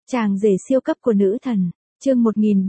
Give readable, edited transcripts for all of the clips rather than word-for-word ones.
Chàng rể siêu cấp của nữ thần, chương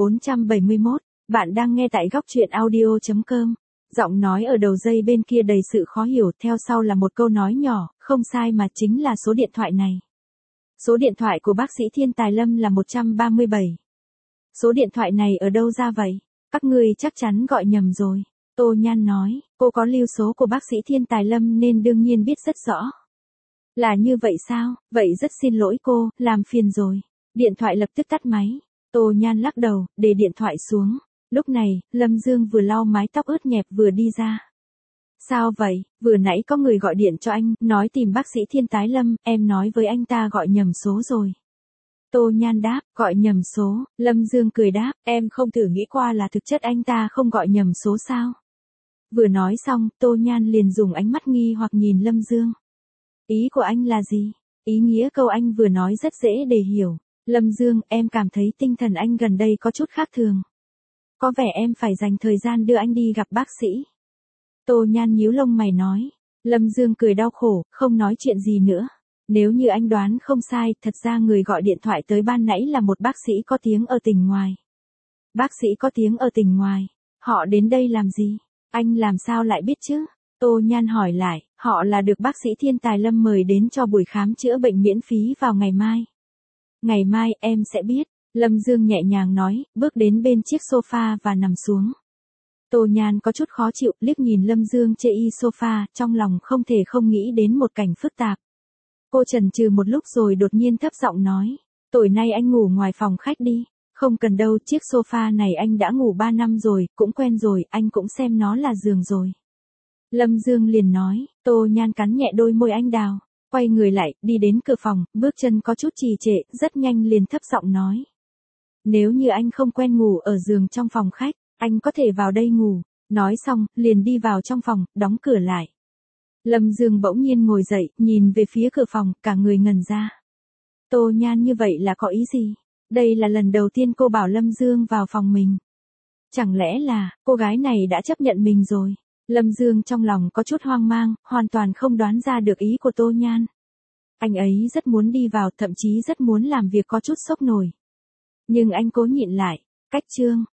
1471, bạn đang nghe tại góc truyện audio.com. Giọng nói ở đầu dây bên kia đầy sự khó hiểu, theo sau là một câu nói nhỏ, không sai mà chính là số điện thoại này. Số điện thoại của bác sĩ Thiên Tài Lâm là 137. Số điện thoại này ở đâu ra vậy? Các ngươi chắc chắn gọi nhầm rồi. Tô Nhan nói, cô có lưu số của bác sĩ Thiên Tài Lâm nên đương nhiên biết rất rõ. Là như vậy sao? Vậy rất xin lỗi cô, làm phiền rồi. Điện thoại lập tức tắt máy. Tô Nhan lắc đầu, để điện thoại xuống. Lúc này, Lâm Dương vừa lau mái tóc ướt nhẹp vừa đi ra. Sao vậy? Vừa nãy có người gọi điện cho anh, nói tìm bác sĩ Thiên Tài Lâm, em nói với anh ta gọi nhầm số rồi. Tô Nhan đáp, gọi nhầm số. Lâm Dương cười đáp, em không thử nghĩ qua là thực chất anh ta không gọi nhầm số sao? Vừa nói xong, Tô Nhan liền dùng ánh mắt nghi hoặc nhìn Lâm Dương. Ý của anh là gì? Ý nghĩa câu anh vừa nói rất dễ để hiểu. Lâm Dương, em cảm thấy tinh thần anh gần đây có chút khác thường. Có vẻ em phải dành thời gian đưa anh đi gặp bác sĩ. Tô Nhan nhíu lông mày nói. Lâm Dương cười đau khổ, không nói chuyện gì nữa. Nếu như anh đoán không sai, thật ra người gọi điện thoại tới ban nãy là một bác sĩ có tiếng ở tỉnh ngoài. Bác sĩ có tiếng ở tỉnh ngoài. Họ đến đây làm gì? Anh làm sao lại biết chứ? Tô Nhan hỏi lại, họ là được bác sĩ Thiên Tài Lâm mời đến cho buổi khám chữa bệnh miễn phí vào ngày mai. Ngày mai em sẽ biết, Lâm Dương nhẹ nhàng nói, bước đến bên chiếc sofa và nằm xuống. Tô Nhan có chút khó chịu, liếc nhìn Lâm Dương chê y sofa, trong lòng không thể không nghĩ đến một cảnh phức tạp. Cô chần chừ một lúc rồi đột nhiên thấp giọng nói, tối nay anh ngủ ngoài phòng khách đi. Không cần đâu, chiếc sofa này anh đã ngủ 3 năm rồi, cũng quen rồi, anh cũng xem nó là giường rồi. Lâm Dương liền nói, Tô Nhan cắn nhẹ đôi môi anh đào, quay người lại, đi đến cửa phòng, bước chân có chút trì trệ, rất nhanh liền thấp giọng nói. Nếu như anh không quen ngủ ở giường trong phòng khách, anh có thể vào đây ngủ. Nói xong, liền đi vào trong phòng, đóng cửa lại. Lâm Dương bỗng nhiên ngồi dậy, nhìn về phía cửa phòng, cả người ngẩn ra. Tô Nhan như vậy là có ý gì? Đây là lần đầu tiên cô bảo Lâm Dương vào phòng mình. Chẳng lẽ là, cô gái này đã chấp nhận mình rồi? Lâm Dương trong lòng có chút hoang mang, hoàn toàn không đoán ra được ý của Tô Nhan. Anh ấy rất muốn đi vào, thậm chí rất muốn làm việc có chút sốc nổi. Nhưng anh cố nhịn lại. Cách chương